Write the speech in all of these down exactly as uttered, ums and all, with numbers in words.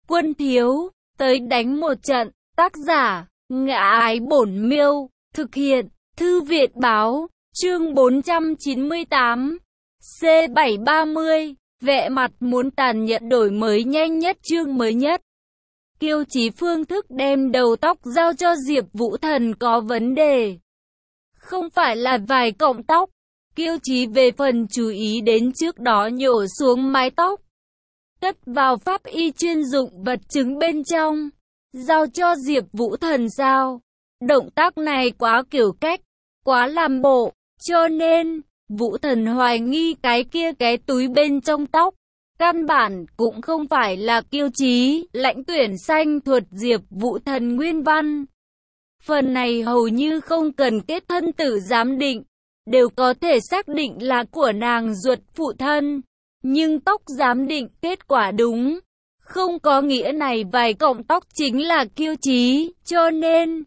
Quân thiếu, tới đánh một trận. Tác giả, Ngã Ái Bổn Miêu. Thực hiện, Thư Viện Báo. Chương bốn trăm chín mươi tám. C bảy ba mươi. Vẻ mặt muốn tàn nhẫn đổi mới nhanh nhất chương mới nhất. Kiêu Chí phương thức đem đầu tóc giao cho Diệp Vũ Thần có vấn đề. Không phải là vài cọng tóc. Kiêu Chí về phần chú ý đến trước đó nhổ xuống mái tóc, cất vào pháp y chuyên dụng vật chứng bên trong, giao cho Diệp Vũ Thần sao. Động tác này quá kiểu cách, quá làm bộ, cho nên Vũ Thần hoài nghi cái kia cái túi bên trong tóc căn bản cũng không phải là Kiêu Chí. Lãnh tuyển xanh thuật Diệp Vũ Thần nguyên văn. Phần này hầu như không cần kết thân tử giám định, đều có thể xác định là của nàng ruột phụ thân. Nhưng tóc giám định kết quả đúng, không có nghĩa này vài cọng tóc chính là Kiêu Chí, cho nên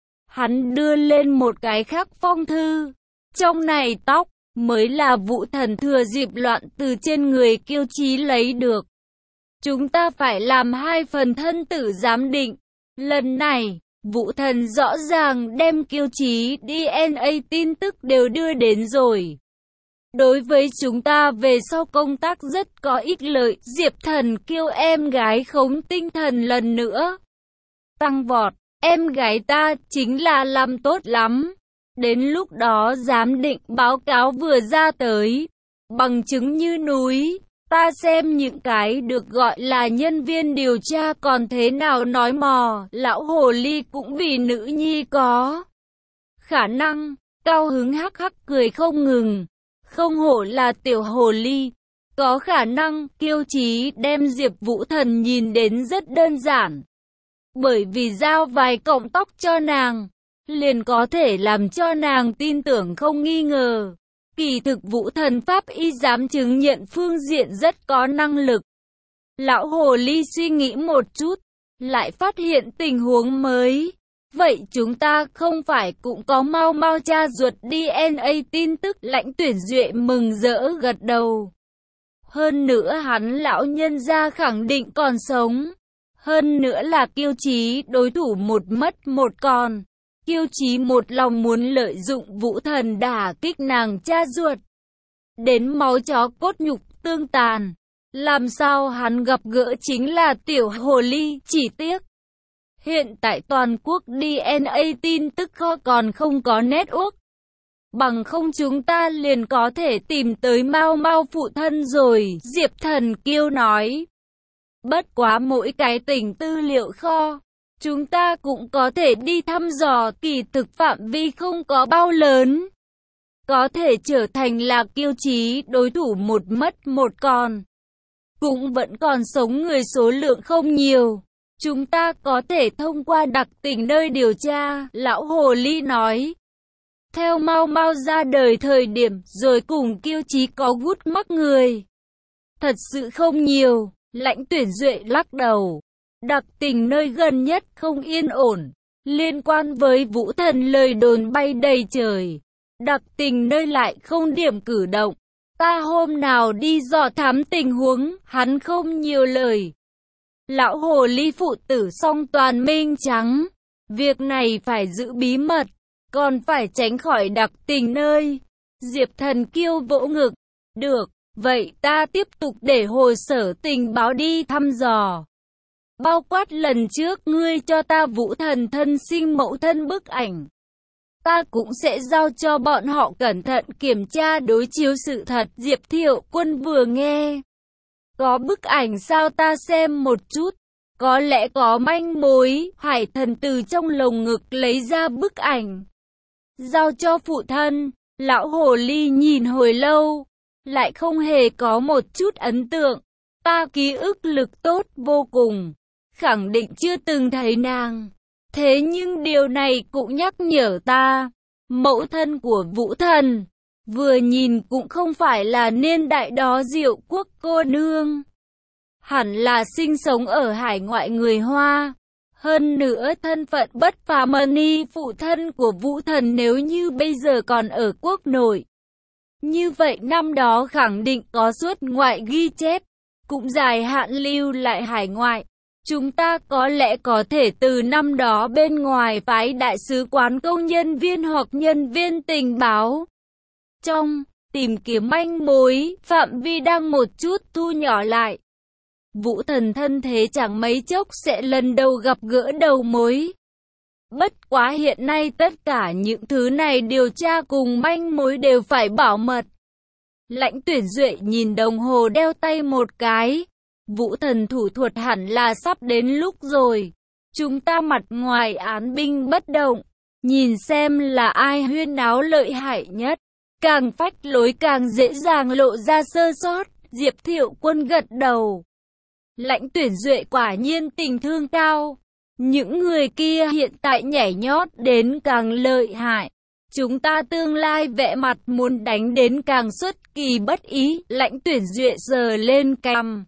hắn đưa lên một cái khác phong thư. Trong này tóc mới là Vũ Thần thừa dịp loạn từ trên người Kiêu Chí lấy được. Chúng ta phải làm hai phần thân tử giám định. Lần này, Vũ Thần rõ ràng đem Kiêu Chí đê en a tin tức đều đưa đến rồi. Đối với chúng ta về sau công tác rất có ích lợi. Diệp Thần kêu em gái khống tinh thần lần nữa tăng vọt. Em gái ta chính là làm tốt lắm. Đến lúc đó giám định báo cáo vừa ra tới, bằng chứng như núi. Ta xem những cái được gọi là nhân viên điều tra còn thế nào nói mò. Lão hồ ly cũng vì nữ nhi có khả năng. Cao hứng hắc hắc cười không ngừng. Không hổ là tiểu hồ ly, có khả năng. Kiêu Chí đem Diệp Vũ Thần nhìn đến rất đơn giản. Bởi vì giao vài cọng tóc cho nàng, liền có thể làm cho nàng tin tưởng không nghi ngờ. Kỳ thực Vũ Thần pháp y dám chứng nhận phương diện rất có năng lực. Lão hồ ly suy nghĩ một chút, lại phát hiện tình huống mới. Vậy chúng ta không phải cũng có mau mau cha ruột đê en a tin tức? Lãnh tuyển duệ mừng rỡ gật đầu. Hơn nữa hắn lão nhân gia khẳng định còn sống. Hơn nữa là Kiêu Chí đối thủ một mất một còn. Kiêu Chí một lòng muốn lợi dụng Vũ Thần đả kích nàng cha ruột, đến máu chó cốt nhục tương tàn. Làm sao hắn gặp gỡ chính là tiểu hồ ly. Chỉ tiếc hiện tại toàn quốc đê en a tin tức kho còn không có network. Bằng không chúng ta liền có thể tìm tới mau mau phụ thân rồi. Diệp Thần Kiêu nói. Bất quá mỗi cái tỉnh tư liệu kho, chúng ta cũng có thể đi thăm dò. Kỳ thực phạm vi không có bao lớn, có thể trở thành là Kiêu Chí đối thủ một mất một còn. Cũng vẫn còn sống người số lượng không nhiều. Chúng ta có thể thông qua đặc tỉnh nơi điều tra. Lão hồ ly nói. Theo mau mau ra đời thời điểm rồi cùng Kiêu Chí có gút mắc người, thật sự không nhiều. Lãnh tuyển duệ lắc đầu. Đặc tỉnh nơi gần nhất không yên ổn. Liên quan với Vũ Thần lời đồn bay đầy trời. Đặc tỉnh nơi lại không điểm cử động. Ta hôm nào đi dò thám tình huống. Hắn không nhiều lời. Lão hồ ly phụ tử song toàn minh trắng. Việc này phải giữ bí mật, còn phải tránh khỏi đặc tình nơi. Diệp Thần Kiêu vỗ ngực. Được, vậy ta tiếp tục để hồ sở tình báo đi thăm dò. Bao quát lần trước ngươi cho ta Vũ Thần thân sinh mẫu thân bức ảnh, ta cũng sẽ giao cho bọn họ cẩn thận kiểm tra đối chiếu sự thật. Diệp Thiệu Quân vừa nghe. Có bức ảnh sao, ta xem một chút. Có lẽ có manh mối. Hải Thần từ trong lồng ngực lấy ra bức ảnh, giao cho phụ thân. Lão hồ ly nhìn hồi lâu, lại không hề có một chút ấn tượng. Ta ký ức lực tốt vô cùng, khẳng định chưa từng thấy nàng. Thế nhưng điều này cũng nhắc nhở ta, mẫu thân của Vũ Thần, vừa nhìn cũng không phải là niên đại đó Diệu Quốc cô nương. Hẳn là sinh sống ở hải ngoại người Hoa. Hơn nữa thân phận bất phàm. Ni phụ thân của Vũ Thần nếu như bây giờ còn ở quốc nội, như vậy năm đó khẳng định có xuất ngoại ghi chép, cũng dài hạn lưu lại hải ngoại. chúng ta có lẽ có thể từ năm đó bên ngoài phái đại sứ quán công nhân viên hoặc nhân viên tình báo. Trong tìm kiếm manh mối, phạm vi đang một chút thu nhỏ lại. Vũ Thần thân thế chẳng mấy chốc sẽ lần đầu gặp gỡ đầu mối. Bất quá hiện nay tất cả những thứ này điều tra cùng manh mối đều phải bảo mật. Lãnh Tuyển Duệ nhìn đồng hồ đeo tay một cái. Vũ Thần thủ thuật hẳn là sắp đến lúc rồi. Chúng ta mặt ngoài án binh bất động. Nhìn xem là ai huyên náo lợi hại nhất. Càng phách lối càng dễ dàng lộ ra sơ sót. Diệp Thiệu Quân gật đầu. Lãnh Tuyển Duệ quả nhiên tình thương cao. Những người kia hiện tại nhảy nhót đến càng lợi hại. Chúng ta tương lai vẽ mặt muốn đánh đến càng xuất kỳ bất ý. Lãnh Tuyển Duệ giơ lên cằm.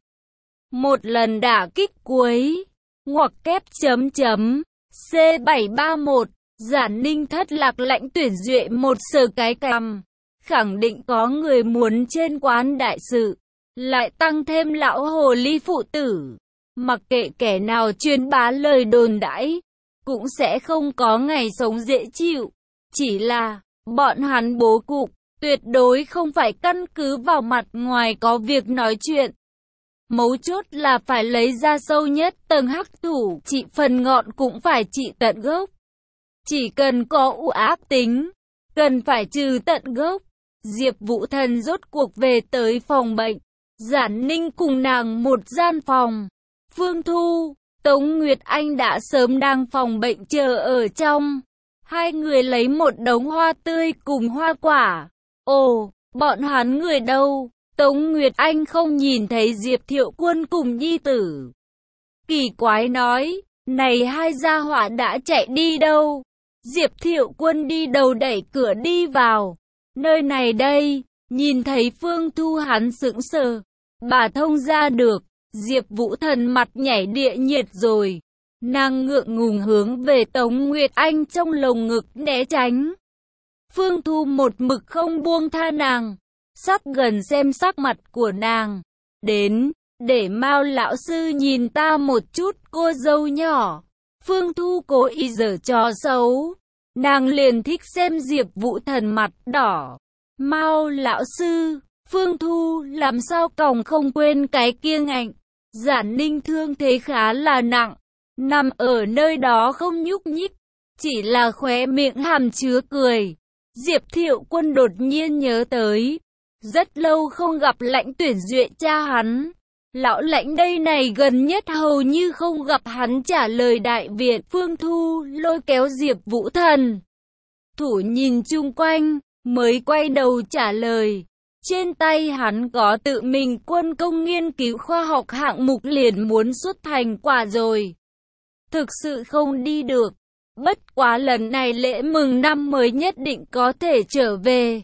Một lần đả kích cuối. Ngoặc kép chấm chấm. C bảy ba mốt. Giản Ninh thất lạc. Lãnh Tuyển Duệ một sờ cái cằm. Khẳng định có người muốn trên quán đại sự. Lại tăng thêm lão hồ ly phụ tử. Mặc kệ kẻ nào truyền bá lời đồn đãi, cũng sẽ không có ngày sống dễ chịu. Chỉ là, bọn hắn bố cục, tuyệt đối không phải căn cứ vào mặt ngoài có việc nói chuyện. Mấu chốt là phải lấy ra sâu nhất tầng hắc thủ, trị phần ngọn cũng phải trị tận gốc. Chỉ cần có u ác tính, cần phải trừ tận gốc. Diệp Vũ Thần rốt cuộc về tới phòng bệnh. Giản Ninh cùng nàng một gian phòng. Phương Thu, Tống Nguyệt Anh đã sớm đang phòng bệnh chờ ở trong. Hai người lấy một đống hoa tươi cùng hoa quả. Ồ, bọn hắn người đâu? Tống Nguyệt Anh không nhìn thấy Diệp Thiệu Quân cùng nhi tử. Kỳ quái nói, này hai gia hỏa đã chạy đi đâu? Diệp Thiệu Quân đi đầu đẩy cửa đi vào. Nơi này đây, nhìn thấy Phương Thu hắn sững sờ. Bà thông ra được. Diệp Vũ Thần mặt nhảy địa nhiệt rồi. Nàng ngượng ngùng hướng về Tống Nguyệt Anh trong lồng ngực né tránh. Phương Thu một mực không buông tha nàng. Sắp gần xem sắc mặt của nàng. Đến, để Mao lão sư nhìn ta một chút cô dâu nhỏ. Phương Thu cố ý giở trò xấu. Nàng liền thích xem Diệp Vũ Thần mặt đỏ. Mao lão sư, Phương Thu làm sao còng không quên cái kia ngạnh. Giản Ninh thương thế khá là nặng, nằm ở nơi đó không nhúc nhích, chỉ là khóe miệng hàm chứa cười. Diệp Thiệu Quân đột nhiên nhớ tới, rất lâu không gặp Lãnh Tuyển Duệ cha hắn. Lão Lãnh đây này gần nhất hầu như không gặp hắn trả lời đại viện. Phương Thu lôi kéo Diệp Vũ Thần. Thủ nhìn chung quanh, mới quay đầu trả lời. Trên tay hắn có tự mình quân công nghiên cứu khoa học hạng mục liền muốn xuất thành quả rồi. Thực sự không đi được. Bất quá lần này lễ mừng năm mới nhất định có thể trở về.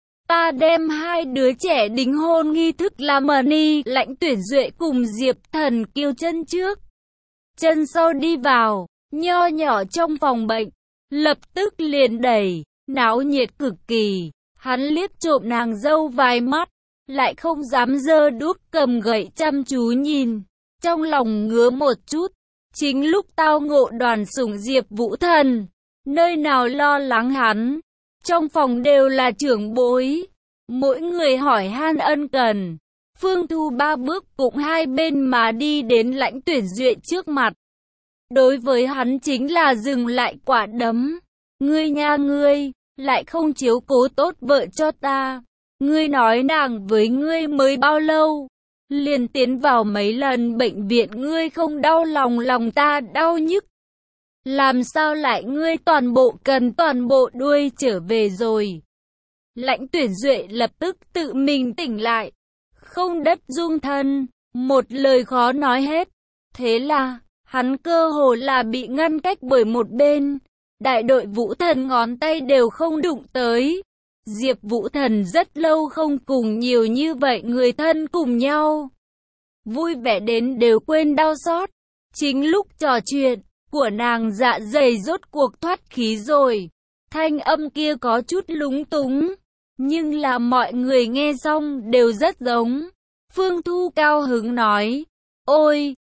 Ta đem hai đứa trẻ đính hôn nghi thức làm mani. Lãnh Tuyển Duệ cùng Diệp Thần Kiêu chân trước, chân sau đi vào, nho nhỏ trong phòng bệnh. Lập tức liền đẩy, náo nhiệt cực kỳ. Hắn liếc trộm nàng dâu vài mắt, lại không dám giơ đuốc cầm gậy chăm chú nhìn. Trong lòng ngứa một chút, chính lúc tao ngộ đoàn sủng Diệp Vũ Thần, nơi nào lo lắng hắn. Trong phòng đều là trưởng bối, mỗi người hỏi han ân cần. Phương Thu ba bước cũng hai bên mà đi đến Lãnh Tuyển Duệ trước mặt. Đối với hắn chính là dừng lại quả đấm. Ngươi nha ngươi, lại không chiếu cố tốt vợ cho ta. Ngươi nói nàng với ngươi mới bao lâu? Liền tiến vào mấy lần bệnh viện ngươi không đau lòng lòng ta đau nhức. Làm sao lại ngươi toàn bộ cần toàn bộ đuôi trở về rồi? Lãnh Tuyển Duệ lập tức tự mình tỉnh lại. Không đất dung thân, một lời khó nói hết. Thế là, hắn cơ hồ là bị ngăn cách bởi một bên. Đại đội Vũ Thần ngón tay đều không đụng tới. Diệp Vũ Thần rất lâu không cùng nhiều như vậy người thân cùng nhau. Vui vẻ đến đều quên đau xót. Chính lúc trò chuyện, của nàng dạ dày rốt cuộc thoát khí rồi. Thanh âm kia có chút lúng túng, nhưng là mọi người nghe xong đều rất giống. Phương Thu cao hứng nói, ôi,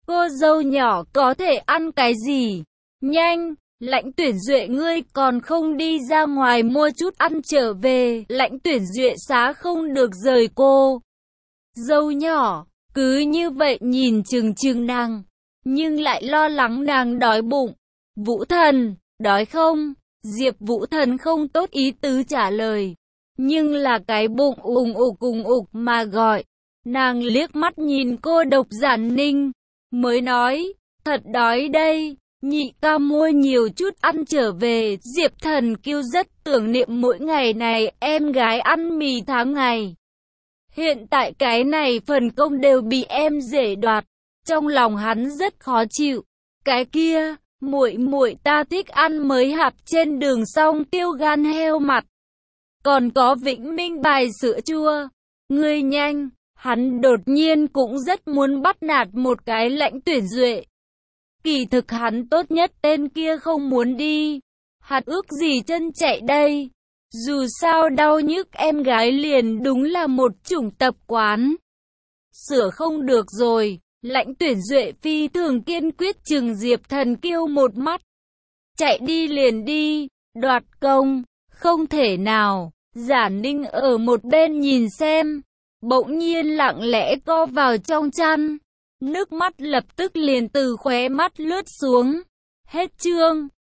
Cô dâu nhỏ có thể ăn cái gì? Nhanh, Lãnh Tuyển Duệ ngươi còn không đi ra ngoài mua chút ăn trở về. Lãnh Tuyển Duệ xá không được rời cô dâu nhỏ, cứ như vậy nhìn chừng chừng nàng, nhưng lại lo lắng nàng đói bụng. Vũ Thần, đói không? Diệp Vũ Thần không tốt ý tứ trả lời, nhưng là cái bụng ùng ục ùng ục mà gọi. Nàng liếc mắt nhìn cô Độc Giản Ninh, mới nói, thật đói đây, nhị ca mua nhiều chút ăn trở về. Diệp Thần Kiêu rất tưởng niệm mỗi ngày này em gái ăn mì tháng ngày. Hiện tại cái này phần công đều bị em rể đoạt, trong lòng hắn rất khó chịu. Cái kia, muội muội ta thích ăn mới hạt trên đường song tiêu gan heo mặt, còn có Vĩnh Minh bài sữa chua. Ngươi nhanh, hắn đột nhiên cũng rất muốn bắt nạt một cái Lãnh Tuyển Duệ. Kỳ thực hắn tốt nhất tên kia không muốn đi, hắn ước gì chân chạy đây. Dù sao đau nhức em gái liền đúng là một chủng tập quán. Sửa không được rồi, Lãnh Tuyển Duệ phi thường kiên quyết chừng Diệp Thần Kiêu một mắt. Chạy đi liền đi, đoạt công, không thể nào. Giản Ninh ở một bên nhìn xem, bỗng nhiên lặng lẽ co vào trong chăn. Nước mắt lập tức liền từ khóe mắt lướt xuống. Hết chương.